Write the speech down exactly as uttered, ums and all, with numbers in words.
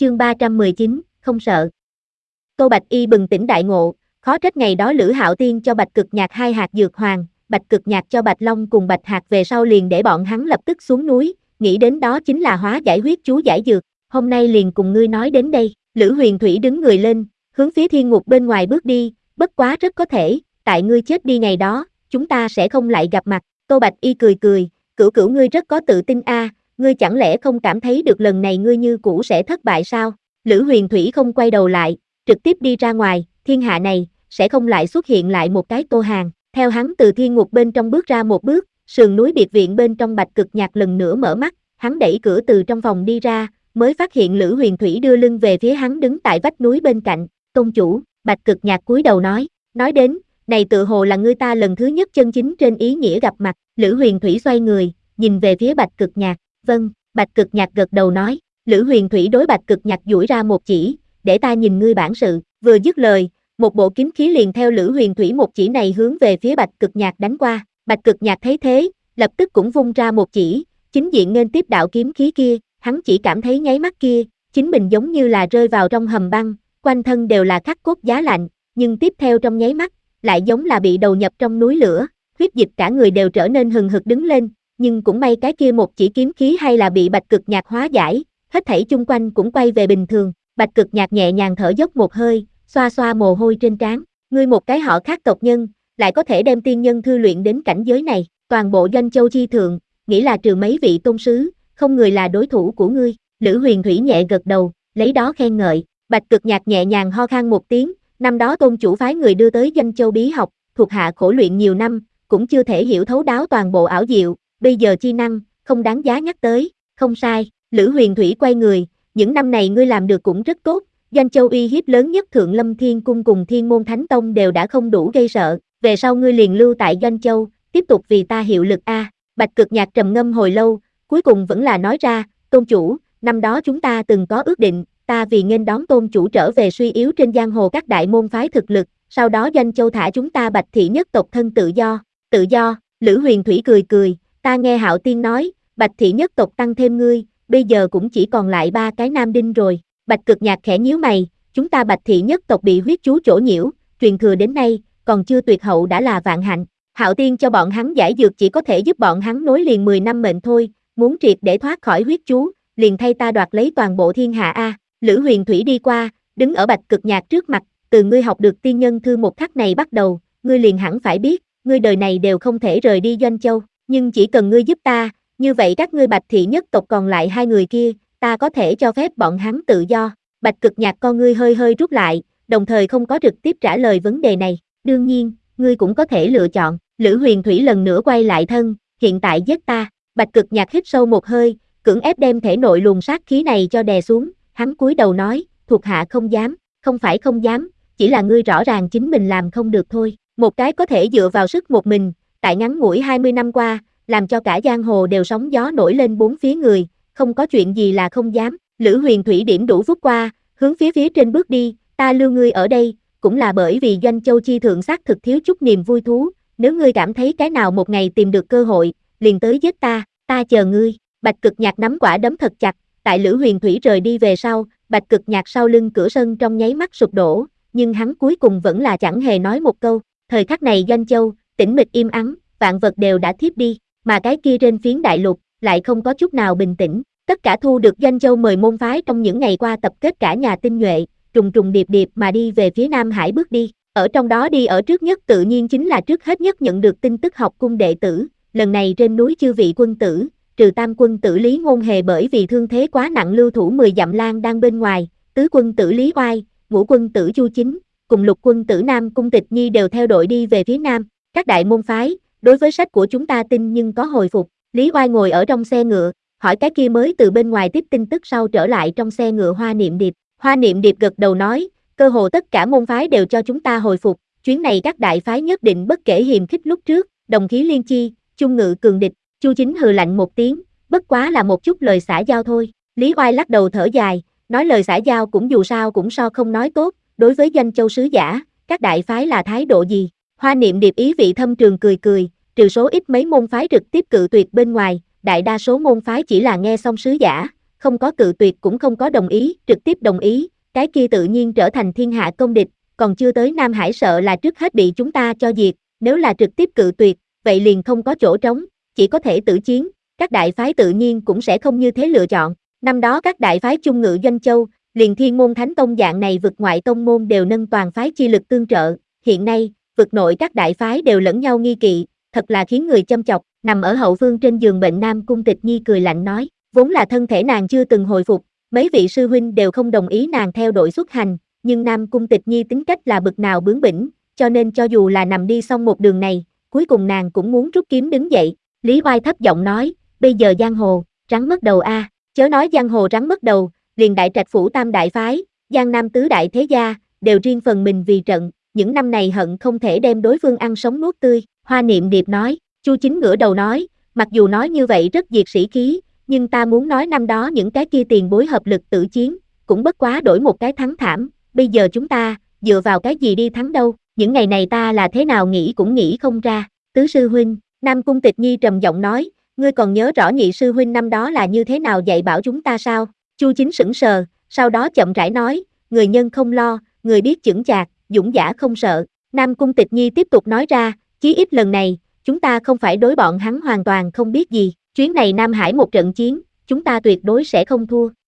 chương ba trăm mười chín, không sợ. Tô Bạch Y bừng tỉnh đại ngộ, khó trách ngày đó Lữ Hạo Tiên cho Bạch Cực Nhạc hai hạt dược hoàng, Bạch Cực Nhạc cho Bạch Long cùng Bạch Hạc về sau liền để bọn hắn lập tức xuống núi, nghĩ đến đó chính là hóa giải huyết chú giải dược, hôm nay liền cùng ngươi nói đến đây. Lữ Huyền Thủy đứng người lên, hướng phía thiên ngục bên ngoài bước đi, bất quá rất có thể, tại ngươi chết đi ngày đó, chúng ta sẽ không lại gặp mặt. Tô Bạch Y cười cười, Cửu Cửu ngươi rất có tự tin a, ngươi chẳng lẽ không cảm thấy được lần này ngươi như cũ sẽ thất bại sao? Lữ Huyền Thủy không quay đầu lại, trực tiếp đi ra ngoài, thiên hạ này, sẽ không lại xuất hiện lại một cái Tô Hàn. Theo hắn từ thiên ngục bên trong bước ra một bước, sườn núi biệt viện bên trong Bạch Cực Nhạc lần nữa mở mắt, hắn đẩy cửa từ trong phòng đi ra, mới phát hiện Lữ Huyền Thủy đưa lưng về phía hắn đứng tại vách núi bên cạnh. Tôn chủ, Bạch Cực Nhạc cúi đầu nói, nói đến, này tự hồ là ngươi ta lần thứ nhất chân chính trên ý nghĩa gặp mặt. Lữ Huyền Thủy xoay người, nhìn về phía Bạch Cực Nhạc, vâng, Bạch Cực Nhạc gật đầu nói. Lữ Huyền Thủy đối Bạch Cực Nhạc duỗi ra một chỉ, để ta nhìn ngươi bản sự. Vừa dứt lời, một bộ kiếm khí liền theo Lữ Huyền Thủy một chỉ này hướng về phía Bạch Cực Nhạc đánh qua. Bạch Cực Nhạc thấy thế, lập tức cũng vung ra một chỉ, chính diện nghênh tiếp đạo kiếm khí kia, hắn chỉ cảm thấy nháy mắt kia, chính mình giống như là rơi vào trong hầm băng, quanh thân đều là khắc cốt giá lạnh, nhưng tiếp theo trong nháy mắt, lại giống là bị đầu nhập trong núi lửa, huyết dịch cả người đều trở nên hừng hực đứng lên, nhưng cũng may cái kia một chỉ kiếm khí hay là bị Bạch Cực Nhạc hóa giải, hết thảy chung quanh cũng quay về bình thường. Bạch Cực Nhạc nhẹ nhàng thở dốc một hơi, xoa xoa mồ hôi trên trán, ngươi một cái họ khác tộc nhân, lại có thể đem tiên nhân thư luyện đến cảnh giới này, toàn bộ Doanh Châu chi thượng, nghĩ là trừ mấy vị tôn sứ, không người là đối thủ của ngươi. Lữ Huyền Thủy nhẹ gật đầu, lấy đó khen ngợi. Bạch Cực Nhạc nhẹ nhàng ho khan một tiếng, năm đó tôn chủ phái người đưa tới Doanh Châu bí học, thuộc hạ khổ luyện nhiều năm, cũng chưa thể hiểu thấu đáo toàn bộ ảo diệu, bây giờ chi năng, không đáng giá nhắc tới. Không sai. Lữ Huyền Thủy quay người, những năm này ngươi làm được cũng rất tốt, Doanh Châu uy hiếp lớn nhất Thượng Lâm Thiên Cung cùng Thiên Môn Thánh Tông đều đã không đủ gây sợ, về sau ngươi liền lưu tại Doanh Châu, tiếp tục vì ta hiệu lực a. Bạch Cực Nhạc trầm ngâm hồi lâu, cuối cùng vẫn là nói ra, tôn chủ, năm đó chúng ta từng có ước định, ta vì nghênh đón tôn chủ trở về suy yếu trên giang hồ các đại môn phái thực lực, sau đó Doanh Châu thả chúng ta Bạch thị nhất tộc thân tự do. Tự do? Lữ Huyền Thủy cười cười, ta nghe Hạo Tiên nói, Bạch thị nhất tộc tăng thêm ngươi, bây giờ cũng chỉ còn lại ba cái nam đinh rồi. Bạch Cực Nhạc khẽ nhíu mày, chúng ta Bạch thị nhất tộc bị huyết chú chỗ nhiễu, truyền thừa đến nay, còn chưa tuyệt hậu đã là vạn hạnh. Hạo Tiên cho bọn hắn giải dược chỉ có thể giúp bọn hắn nối liền mười năm mệnh thôi, muốn triệt để thoát khỏi huyết chú, liền thay ta đoạt lấy toàn bộ thiên hạ a. Lữ Huyền Thủy đi qua, đứng ở Bạch Cực Nhạc trước mặt, từ ngươi học được tiên nhân thư một khắc này bắt đầu, ngươi liền hẳn phải biết, ngươi đời này đều không thể rời đi Doanh Châu, nhưng chỉ cần ngươi giúp ta, như vậy các ngươi Bạch thị nhất tộc còn lại hai người kia, ta có thể cho phép bọn hắn tự do. Bạch Cực Nhạc con ngươi hơi hơi rút lại, đồng thời không có trực tiếp trả lời vấn đề này. Đương nhiên, ngươi cũng có thể lựa chọn. Lữ Huyền Thủy lần nữa quay lại thân, hiện tại giết ta. Bạch Cực Nhạc hít sâu một hơi, cưỡng ép đem thể nội luồng sát khí này cho đè xuống, hắn cúi đầu nói, thuộc hạ không dám, không phải không dám, chỉ là ngươi rõ ràng chính mình làm không được thôi. Một cái có thể dựa vào sức một mình, tại ngắn ngủi hai mươi năm qua, làm cho cả giang hồ đều sóng gió nổi lên bốn phía người, không có chuyện gì là không dám. Lữ Huyền Thủy điểm đủ phút qua, hướng phía phía trên bước đi, ta lưu ngươi ở đây, cũng là bởi vì Doanh Châu chi thượng xác thực thiếu chút niềm vui thú, nếu ngươi cảm thấy cái nào một ngày tìm được cơ hội, liền tới giết ta, ta chờ ngươi. Bạch Cực Nhạc nắm quả đấm thật chặt, tại Lữ Huyền Thủy rời đi về sau, Bạch Cực Nhạc sau lưng cửa sân trong nháy mắt sụp đổ, nhưng hắn cuối cùng vẫn là chẳng hề nói một câu. Thời khắc này Doanh Châu, tĩnh mịch im ắng, vạn vật đều đã thiếp đi, mà cái kia trên phiến đại lục, lại không có chút nào bình tĩnh. Tất cả thu được Doanh Châu mời môn phái trong những ngày qua tập kết cả nhà tinh nhuệ, trùng trùng điệp điệp mà đi về phía Nam Hải bước đi. Ở trong đó đi ở trước nhất tự nhiên chính là trước hết nhất nhận được tin tức học cung đệ tử, lần này trên núi chư vị quân tử, trừ tam quân tử Lý Ngôn Hề bởi vì thương thế quá nặng lưu thủ mười dặm lang đang bên ngoài, tứ quân tử Lý Oai, ngũ quân tử Chu Chính, cùng lục quân tử Nam Cung Tịch Nhi đều theo đội đi về phía Nam. Các đại môn phái, đối với sách của chúng ta tin nhưng có hồi phục. Lý Oai ngồi ở trong xe ngựa, hỏi cái kia mới từ bên ngoài tiếp tin tức sau trở lại trong xe ngựa Hoa Niệm Điệp. Hoa Niệm Điệp gật đầu nói, cơ hồ tất cả môn phái đều cho chúng ta hồi phục, chuyến này các đại phái nhất định bất kể hiềm khích lúc trước, đồng khí liên chi, chung ngự cường địch. Chu Chính hừ lạnh một tiếng, bất quá là một chút lời xã giao thôi. Lý Oai lắc đầu thở dài, nói lời xã giao cũng dù sao cũng so không nói tốt, đối với Doanh Châu sứ giả, các đại phái là thái độ gì? Hoa Niệm Điệp ý vị thâm trường cười cười, trừ số ít mấy môn phái trực tiếp cự tuyệt bên ngoài, đại đa số môn phái chỉ là nghe xong sứ giả, không có cự tuyệt cũng không có đồng ý, trực tiếp đồng ý, cái kia tự nhiên trở thành thiên hạ công địch, còn chưa tới Nam Hải sợ là trước hết bị chúng ta cho diệt, nếu là trực tiếp cự tuyệt, vậy liền không có chỗ trống, chỉ có thể tử chiến, các đại phái tự nhiên cũng sẽ không như thế lựa chọn. Năm đó các đại phái chung ngự Doanh Châu, liền Thiên Môn Thánh Tông dạng này vực ngoại tông môn đều nâng toàn phái chi lực tương trợ, hiện nay, vực nội các đại phái đều lẫn nhau nghi kỵ, thật là khiến người châm chọc. Nằm ở hậu phương trên giường bệnh Nam Cung Tịch Nhi cười lạnh nói, vốn là thân thể nàng chưa từng hồi phục, mấy vị sư huynh đều không đồng ý nàng theo đội xuất hành, nhưng Nam Cung Tịch Nhi tính cách là bực nào bướng bỉnh, cho nên cho dù là nằm đi xong một đường này, cuối cùng nàng cũng muốn rút kiếm đứng dậy. Lý Oai thấp giọng nói, bây giờ giang hồ, rắn mất đầu a, chớ nói giang hồ rắn mất đầu, liền Đại Trạch phủ tam đại phái, Giang Nam tứ đại thế gia, đều riêng phần mình vì trận, những năm này hận không thể đem đối phương ăn sống nuốt tươi. Hoa Niệm Điệp nói, Chu Chính ngửa đầu nói, mặc dù nói như vậy rất diệt sĩ khí, nhưng ta muốn nói năm đó những cái kia tiền bối hợp lực tử chiến, cũng bất quá đổi một cái thắng thảm, bây giờ chúng ta, dựa vào cái gì đi thắng đâu, những ngày này ta là thế nào nghĩ cũng nghĩ không ra. Tứ sư huynh, Nam Cung Tịch Nhi trầm giọng nói, ngươi còn nhớ rõ nhị sư huynh năm đó là như thế nào dạy bảo chúng ta sao? Chu Chính sững sờ, sau đó chậm rãi nói, người nhân không lo, người biết chững chạc, dũng giả không sợ. Nam Cung Tịch Nhi tiếp tục nói ra, chí ít lần này, chúng ta không phải đối bọn hắn hoàn toàn không biết gì, chuyến này Nam Hải một trận chiến, chúng ta tuyệt đối sẽ không thua.